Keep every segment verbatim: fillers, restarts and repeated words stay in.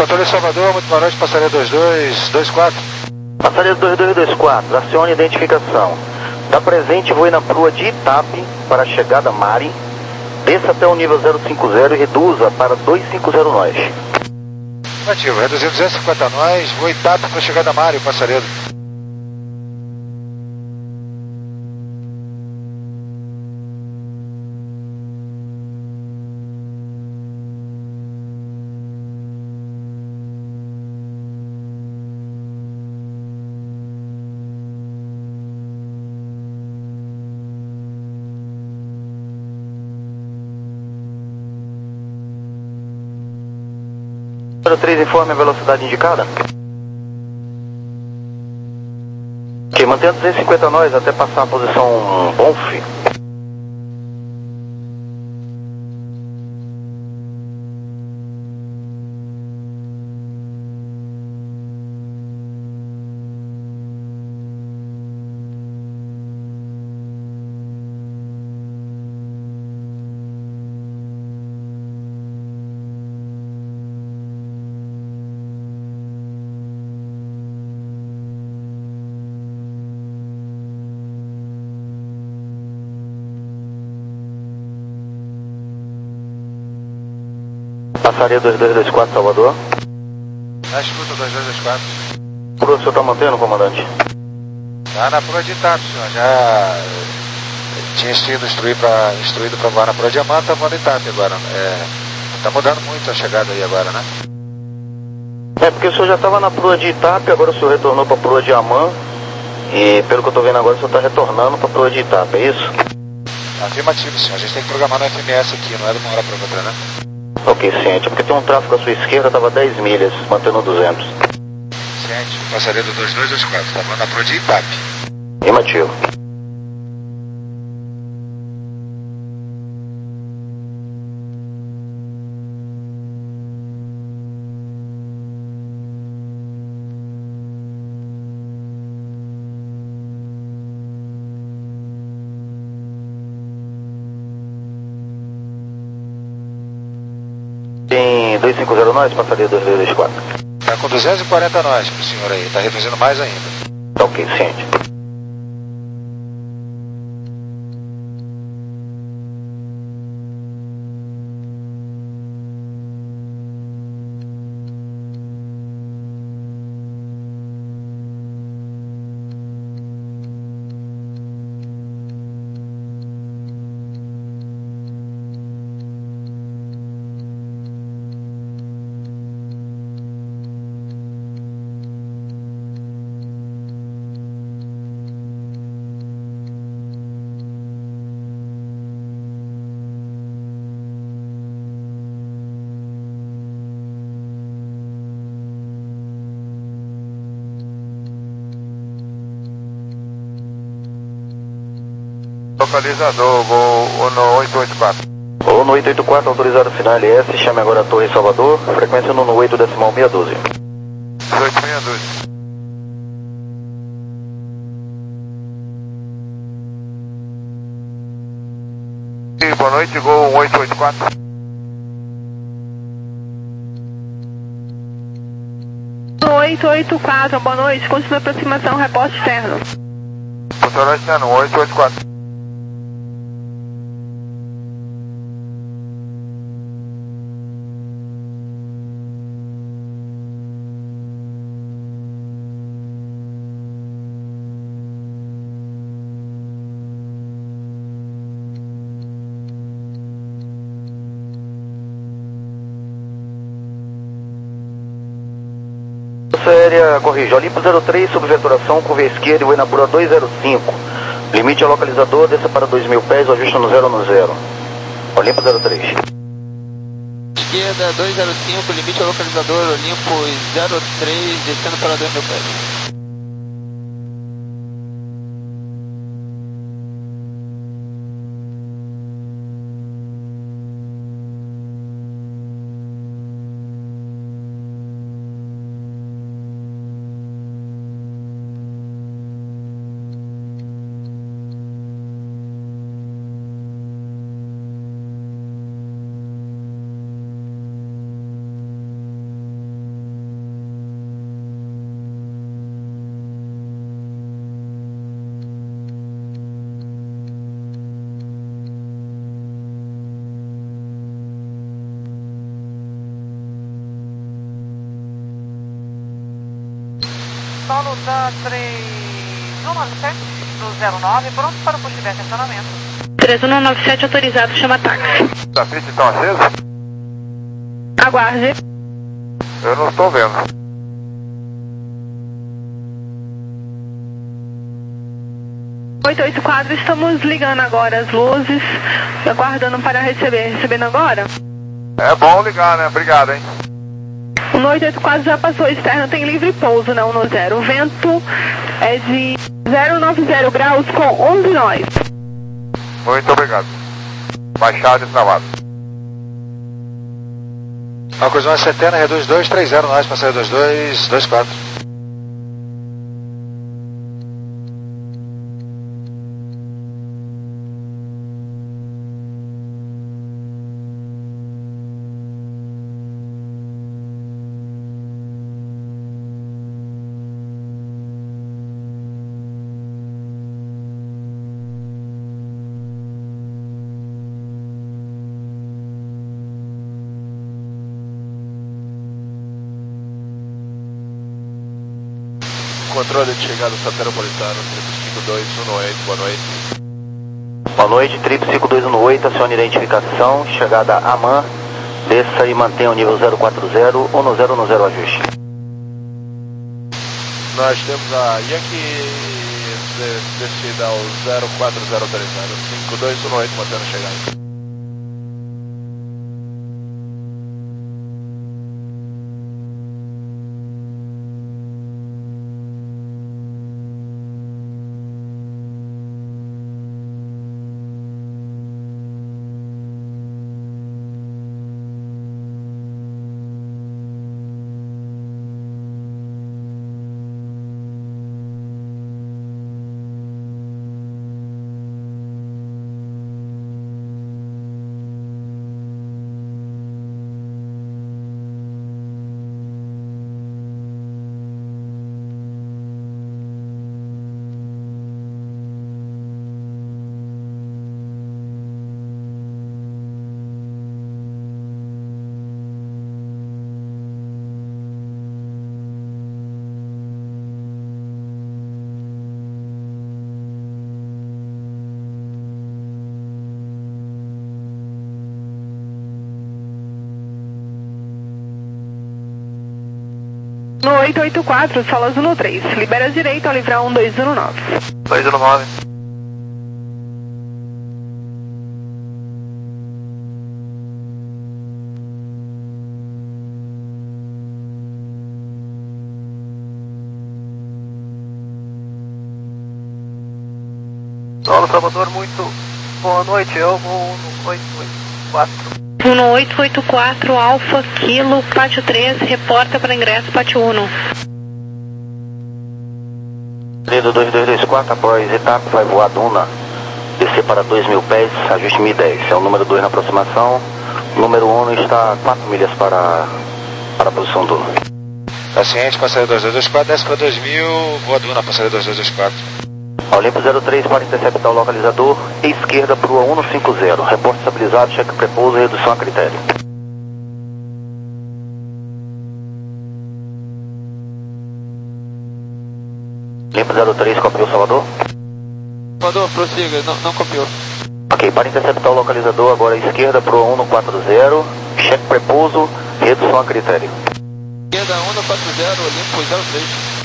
Patrulha Salvador, muito boa noite, passaria dois dois dois quatro. Passaria dois dois dois quatro, acione identificação. Da presente, voe na prua de Itape para a chegada Mari. Desça até o nível zero cinco zero e reduza para duzentos e cinquenta nós. Ativo, reduzindo duzentos e cinquenta nós, vou Itape para a chegada Mari, passaredo. Número três, informe a velocidade indicada. Ok, mantenha duzentos e cinquenta nós até passar a posição Bonf. Passaria dois dois dois quatro, Salvador. Na escuta, dois dois dois quatro. Por o senhor está mantendo, comandante? Tá na prua de Itape, senhor. Já tinha sido instruído para instruído para voar na prua de Amã, tá voando Itape agora. É, tá mudando muito a chegada aí agora, né? É, porque o senhor já estava na prua de Itape, agora o senhor retornou para a prua de Amã. E pelo que eu estou vendo agora, o senhor está retornando para a prua de Itape, é isso? Afirmativo, senhor. A gente tem que programar no F M S aqui, não é de uma hora para outra, né? Ok, ciente. Porque tem um tráfego à sua esquerda, estava dez milhas, mantendo duzentos. Ciente. Passaria do dois dois dois quatro, tá voando na prua de Itape. Afirmativo. Tem duzentos e cinquenta nós, passaria dois dois dois quatro. Tá com duzentos e quarenta nós pro senhor aí, tá reduzindo mais ainda. Ok, ciente. Localizador, vou no oito oito quatro. Ou no oito oito quatro, autorizado final L S, chame agora a Torre Salvador, frequência no oito decimal seis um dois. dezoito seis dois. E boa noite, Gol oito oito quatro. oito oito quatro, boa noite, continua a aproximação, reporte externo. Funcionário externo, oito oito quatro. Séria, corrige. Olimpo zero três, subveturação, curva esquerda e Uinapura dois zero cinco. Limite ao localizador, desça para dois mil pés, o ajuste no zero no zero. Olimpo zero três. Esquerda dois zero cinco, limite ao localizador, Olimpo zero três, descendo para dois mil pés. solo da três um nove sete do zero nove, pronto para o push de acionamento. três um nove sete autorizado, chama táxi. Tapete estão acesos? Aguarde. Eu não estou vendo. oito oito quatro, estamos ligando agora as luzes, aguardando para receber. Recebendo agora? É bom ligar, né? Obrigado, hein? O oito oito quatro já passou externo, tem livre pouso na um zero. O vento é de zero vírgula noventa graus com onze nós. Muito obrigado. Baixado e travado. Alcos um setenta, reduz dois três zero, nós, passageiro dois dois dois quatro. Controle de chegada Santeropolitano, triplo cinco dois um oito, boa noite. Boa noite, triplo cinco dois um oito, acione identificação, chegada a AMAN, desça e mantenha o nível zero quatro zero, um zero um zero ajuste. Nós temos a Yankee descida ao zero quatro zero três zero, cinco dois um oito, mantendo a chegada. No oito oito quatro, salas um três. Libera a direita ao livrar um dois um nove. dois um nove. Solo Salvador, muito boa noite. Eu vou no oito oito quatro. um oito oito quatro, Alfa, Kilo, Pátio três, reporta para ingresso Pátio um. Lido dois dois dois quatro, após etapa, vai voar Duna, descer para dois mil pés, ajuste mil e dez. É o número dois na aproximação, o número um está a quatro milhas para, para a posição Duna. Paciente, passageiro dois dois dois quatro, desce para dois mil, voa Duna, passageiro dois dois dois quatro. Olimpo zero três para interceptar o localizador, esquerda para o cento e cinquenta, reporte estabilizado, cheque prepouso e redução a critério. Olimpo zero três, copiou Salvador? Salvador, prossiga, não, não copiou. Ok, para interceptar o localizador, agora esquerda para o cento e quarenta, cheque prepouso, redução a critério. Esquerda cento e quarenta, Olimpo zero três.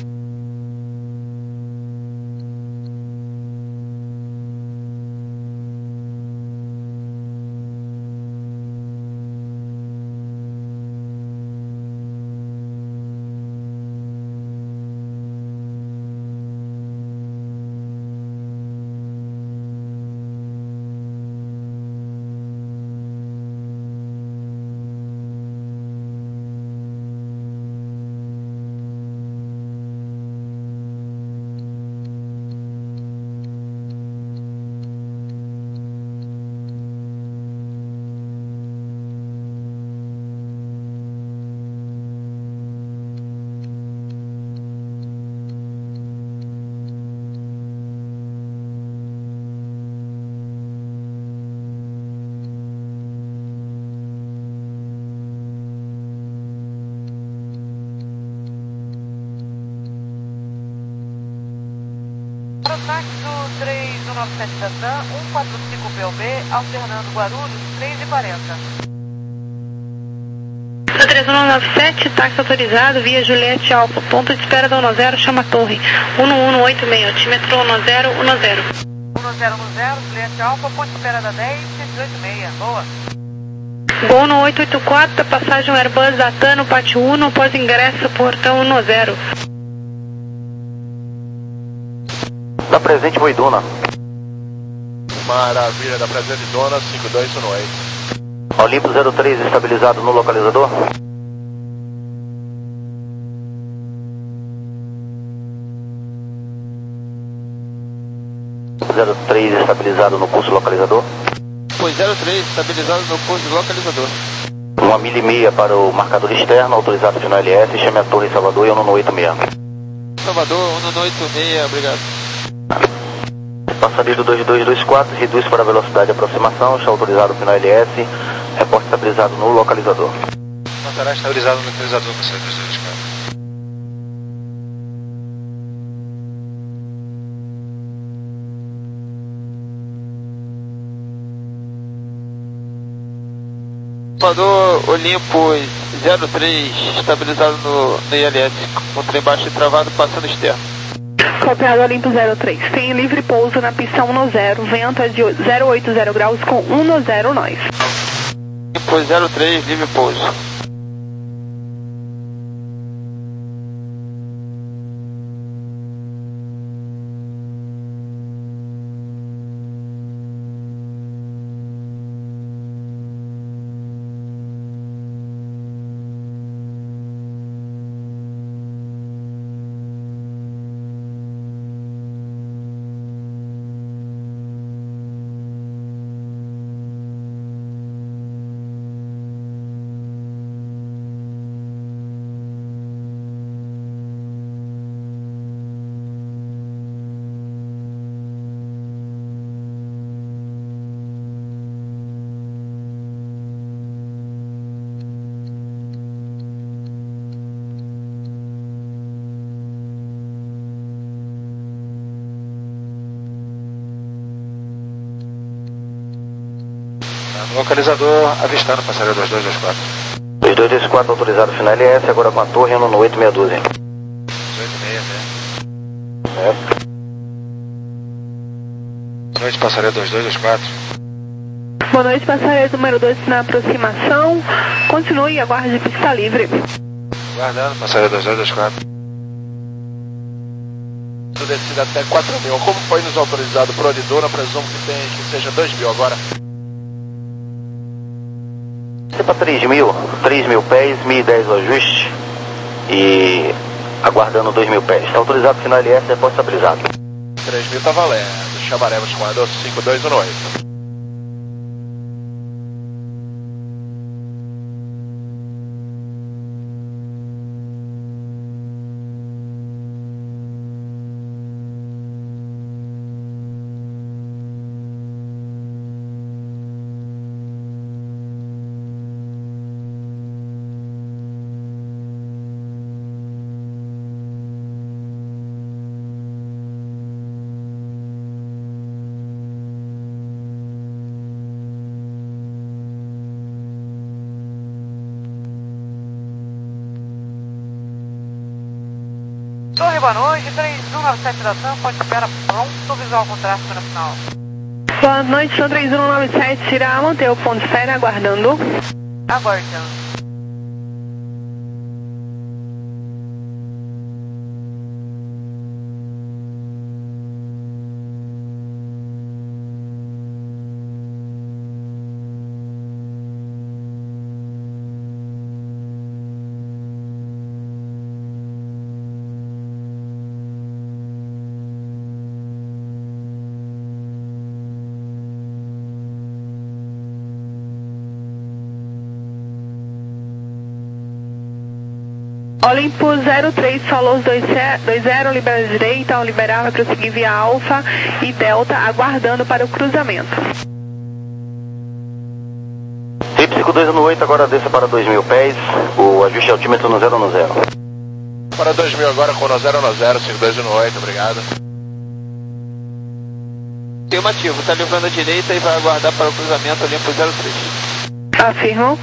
Para o táxi do três um nove sete da TAM, um quatro cinco P O B, alternando Guarulhos, três e quarenta. três um nove sete, táxi autorizado via Juliette Alfa, ponto de espera da um zero, chama a torre, um um oito seis, altímetro um zero um zero. um zero um zero, Juliette Alfa, ponto de espera da dez, cento e oito seis, boa. Gol no oito oito quatro, passagem Airbus da TAM no pátio um, pós ingresso, portão um zero. Da presente Boiduna. Maravilha, da presente Dona, cinco dois um oito. Olimpo zero três estabilizado no localizador. zero três estabilizado no curso localizador. Pois zero três, estabilizado no curso localizador. Uma milha e meia para o marcador externo, autorizado final L S, chame a torre Salvador e um um oito seis. Salvador, um um oito seis, obrigado. Passageiro dois dois dois quatro, reduz para a velocidade de aproximação, está autorizado final L S, reporte estabilizado no localizador. Mantará estabilizado no localizador, passageiro dois dois dois quatro. Salvador, Olympus zero três, estabilizado no, no I L S, com trem baixo e travado, passando externo. Copiado Olimpo zero três, tem livre pouso na pista um zero, vento é de zero oito zero graus com um zero nós. Olympus zero três, livre pouso. Localizador avistando, passageiro dois dois dois quatro. dois dois dois quatro autorizado final L S, agora com a torre um um oito seis doze. oito seis, né? É. Boa noite, passageiro dois dois dois quatro. Boa noite, passageiro número dois na aproximação. Continue e aguarde pista livre. Guardando, passageiro dois dois dois quatro. Descida até quatro mil. Como foi nos autorizado por Oridona, presumo que, tem, que seja dois mil agora. Para três mil, três mil pés, mil e dez o ajuste e aguardando dois mil pés. Está autorizado final L S, reporte estabilizado. três mil tá valendo. Chamaremos com a do cinco dois um oito. Torre, boa noite, três um nove sete da TAM, pode espera pronto, visual com tráfego no final. Boa noite, são três um nove sete, irá manter o ponto de espera aguardando. Aguardando. Olimpo zero três, Solos dois zero, libera direita, ao liberar vai prosseguir via Alfa e Delta, aguardando para o cruzamento. R I P cinco dois um oito, agora desça para dois mil pés, o ajuste altímetro no zero no zero. Para dois mil agora com no zero no zero, cinco dois um oito, obrigado. Afirmativo, tá livrando a direita e vai aguardar para o cruzamento Olimpo zero três. Afirmo.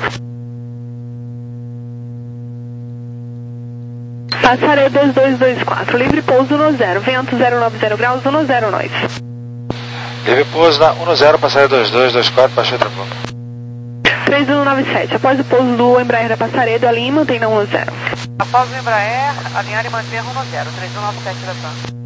Passarei dois dois dois quatro, livre pouso no zero, vento zero nove zero graus, no zero nós. Livre pouso na um zero, passarei dois dois dois quatro, baixei tranquilo. três um nove sete, após o pouso do Embraer da Passaredo, alinhe e mantém na um zero. Após o Embraer, alinhar e manter rumo zero, três um nove sete da T A M.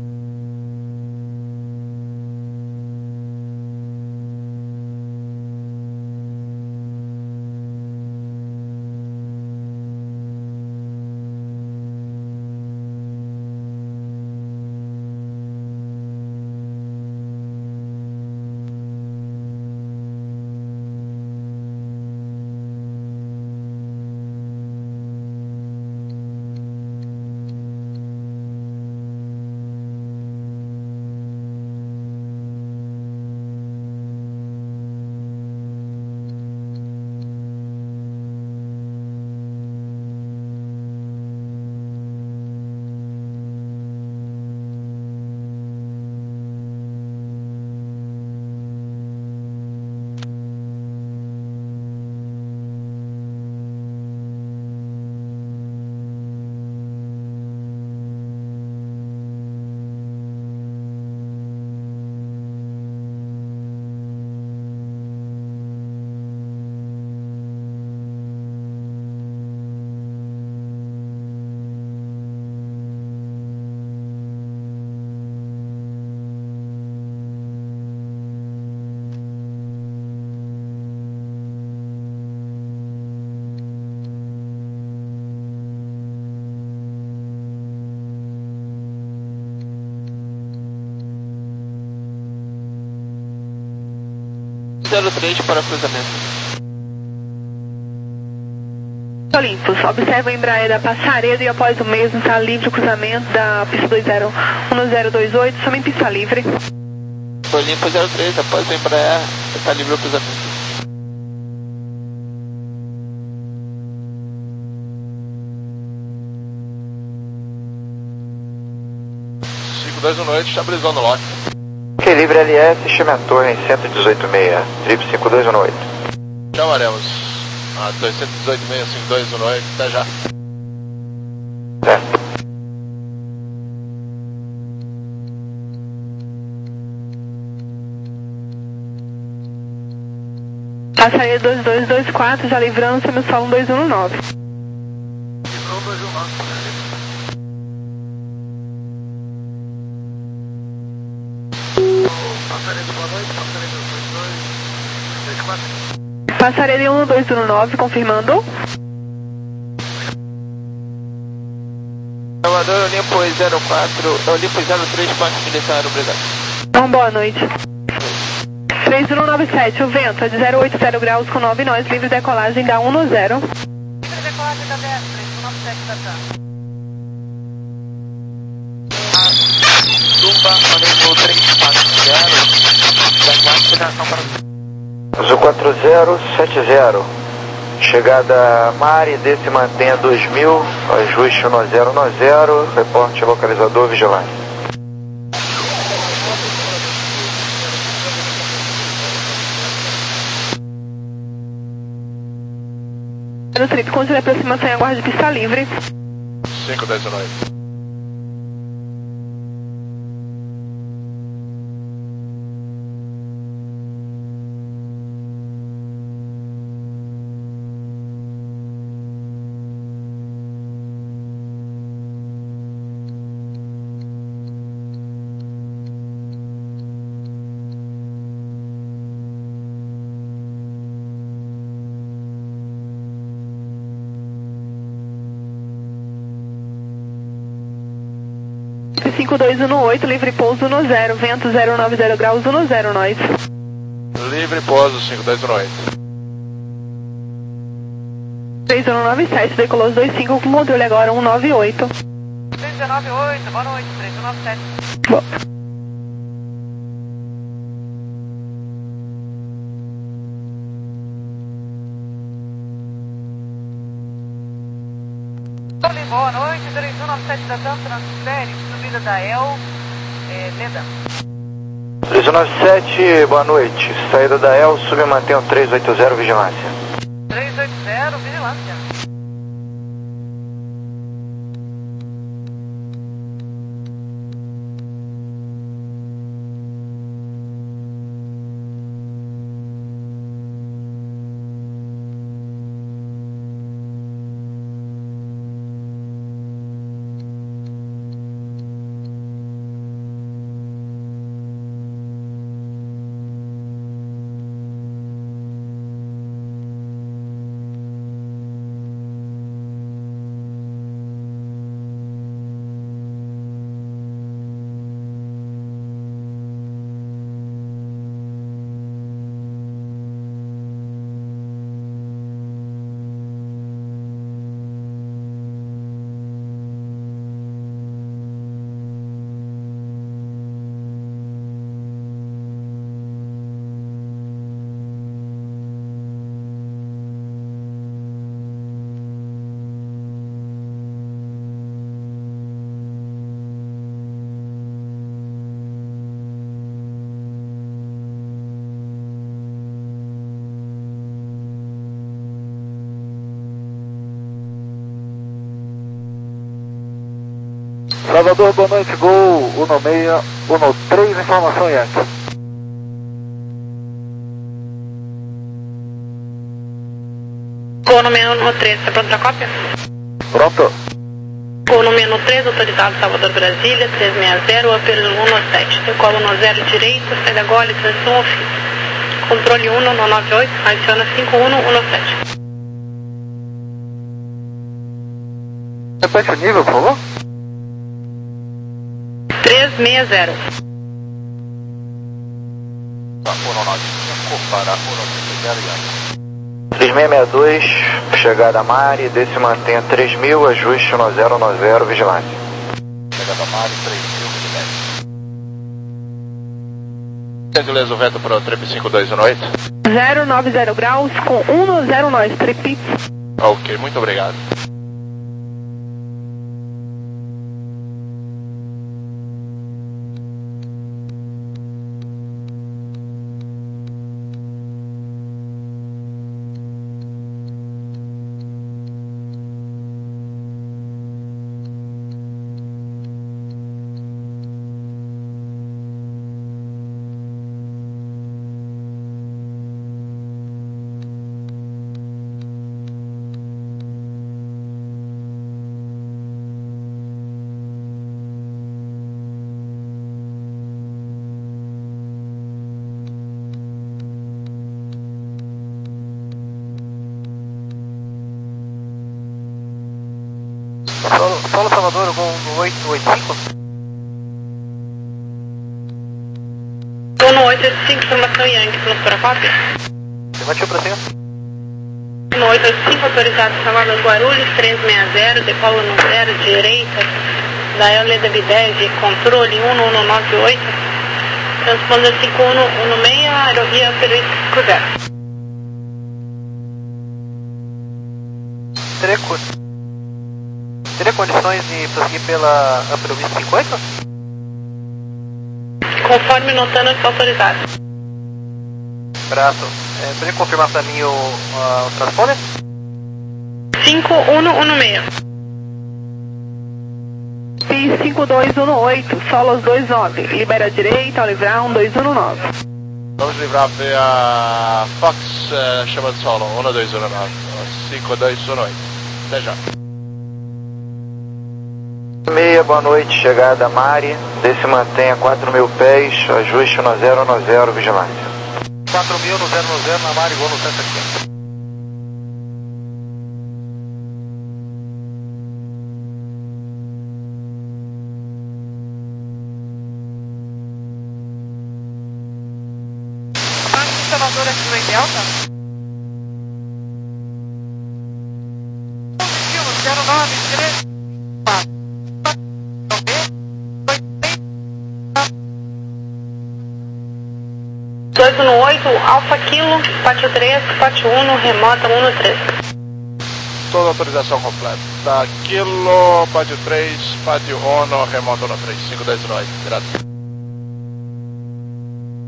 zero três para cruzamento. Olimpos, observa o Embraer da Passaredo e após o mesmo está livre o cruzamento da pista dois zero um zero dois oito, somente pista livre. Olimpo zero três, após o Embraer está livre o cruzamento. cinco dois um noite, estabilizando o lock. Ok, livre L S, estima a torre em cento e dezoito vírgula seis, trip cinco dois um oito. Chamaremos a torre cento e dezoito vírgula seis, cinco dois um oito, até já. Certo. Passaria dois dois dois quatro, já livrando, temos só um dois um nove. Livrou um dois um nove. Passaredo, boa noite, Passaredo dois dois dois quatro. Passaria um dois um nove, confirmando. Salvador, Olimpo zero quatro, Olimpo zero três, parte militar, obrigado. Então, boa noite. três um nove sete, o vento é de zero oito zero graus com nove nós, livre decolagem da um no zero. Livre decolagem da B S, três um nove sete da T A M. Zumba, Olimpo três quatro zero, da quatro, operação para... Azul quatro zero sete zero. Chegada Mari, desse mantenha dois mil, ajuste um zero um zero, reporte localizador vigilante. No trip, controle aproximação e aguarde pista livre. cinco dois um oito. cinco dois um oito, livre pouso no zero, vento zero nove zero graus, no zero nós. Livre pouso cinco dois um oito. três um nove sete, decolou os dois cinco com controle agora um nove oito. três um nove oito, boa noite, três um nove sete. Bom. Boa noite, três um nove sete da T A M, transfere, subida da E L, é, Leda. três um nove sete, boa noite. Saída da El, sub mantém o três oito zero, vigilância. três oito zero, vigilância. Salvador, boa noite, Gol um seis um três, informação Yankee. Gol número um três, está pronto para cópia? Pronto. Gol número três, autorizado Salvador Brasília, três seis zero, Upper um sete, decolo no zero direito, saída gole, transição ofício. Controle um no nove oito, adiciona cinco um um sete. Repete o nível, por favor. três seis zero. um nove cinco para um nove zero, três seis seis dois, chegada a Mari, desse mantém a três mil, ajuste um zero um zero, vigilância. Chegada a Mari, três mil, vigilância. Gentileza, o vento para o trip cinco dois um oito. zero nove zero graus com um zero nove, trip. Ok, muito obrigado. Solo, Solo Salvador, Gol oito oito cinco. Gol no oito oito cinco, informação Yankee, pronto para cópia? Levante para cima. No oito oito cinco, autorizado Salvador Guarulhos, três seis zero, decolo no zero direita, da L W dez, controle um um nove oito, transponder cinco um um seis, aerovia Upper Cruzeiro. Teria, teria condições de prosseguir pela Upper cinquenta e oito? Conforme notando, está autorizado. Braço. É, poderia confirmar para mim o, uh, o transponder? cinco um um seis. P cinco dois um oito, Solos dois nove, libera a direita, ao livrar um dois um nove. Vamos livrar via Fox, uh, chama de solo, um dois um nove, cinco dois um oito. Até já. Meia, boa noite, chegada a Mari, desse mantenha quatro mil pés, ajuste um zero um zero, vigilância. quatro mil no zero no zero na Mari, Gol no cento e setenta. Funcionador aqui no Delta. zero nove três dois um oito, Alfa Kilo, pátio três, pátio um, remota um três. Toda autorização completa. Kilo, pátio três, pátio um, remota um três, cinco dois oito. Graças.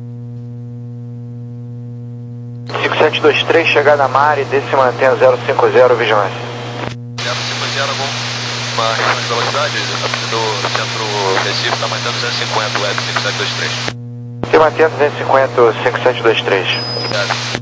cinco sete dois três, chegada a Mari, desce e mantém zero cinco zero, vigilância. zero cinco zero, alguma restrição de velocidade? Do centro Recife está mantendo duzentos e cinquenta, web cinco sete dois três. Se mantém duzentos e cinquenta, cinco sete dois três. Obrigado.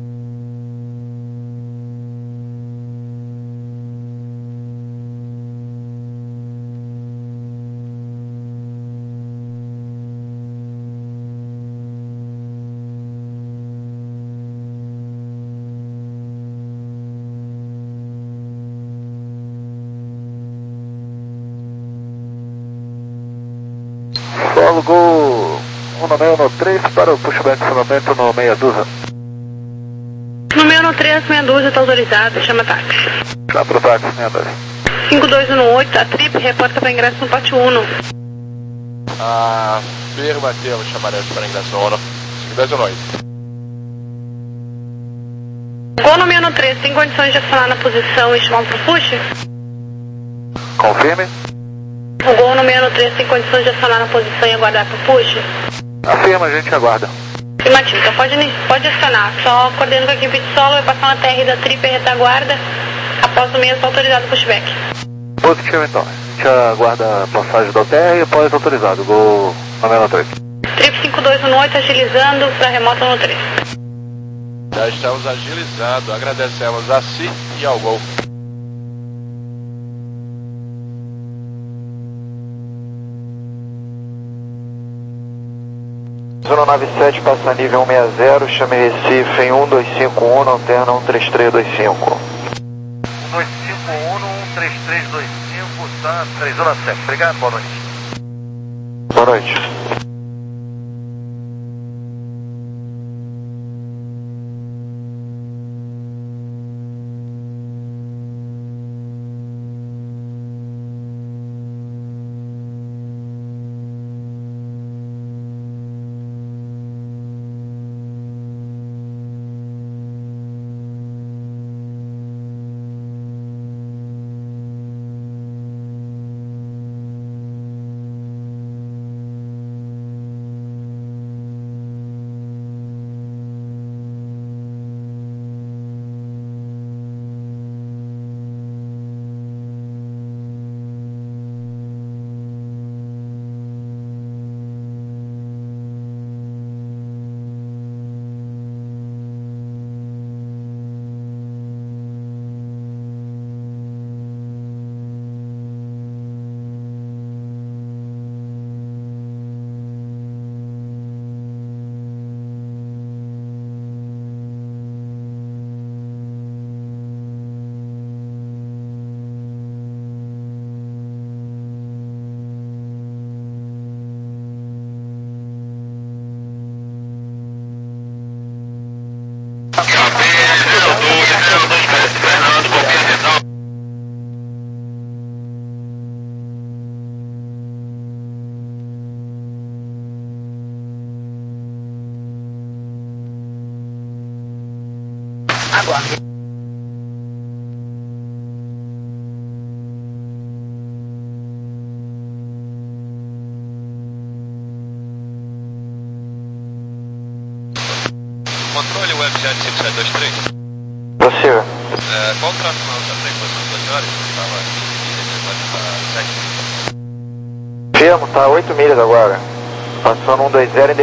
Solo Gol um no meio no três para o pushback fundamento no meia dúzia. No meio no três, meia dúzia, está autorizado, chama táxi. Chama pro táxi, meia dúzia. cinco dois um oito, a trip reporta para ingresso no pátio um. Afirmativo, chamaremos para ingresso no ONU. cinco dois um oito. Gol no meio no três, tem condições de acionar na posição e chamar para o push? Confirme. O Gol no meio no três tem condições de acionar na posição e aguardar para o push? Afirma, a gente aguarda. Afirmativo, então pode, pode acionar. Só coordenando com a equipe de solo, vai passar uma T R da trip e retaguarda. Após o meio, está autorizado o pushback. Positivo então. A gente aguarda a passagem do O T R e após autorizado. Gol no meio no três. Trip cinco dois um oito agilizando para remota no três. Já estamos agilizando. Agradecemos a Si e ao Gol. zero nove sete, passa nível cento e sessenta, chame Recife em um dois cinco um, alterna um três três dois cinco. um dois cinco um, um três três dois cinco, tá? três um sete. Obrigado, boa noite. Boa noite. Aguarde. Controle webjet cinco sete dois três. Você. É, qual o tráfego na outra frente? Passou duas horas? Estava sete. Firmo, tá oito milhas agora. Passando um dois zero em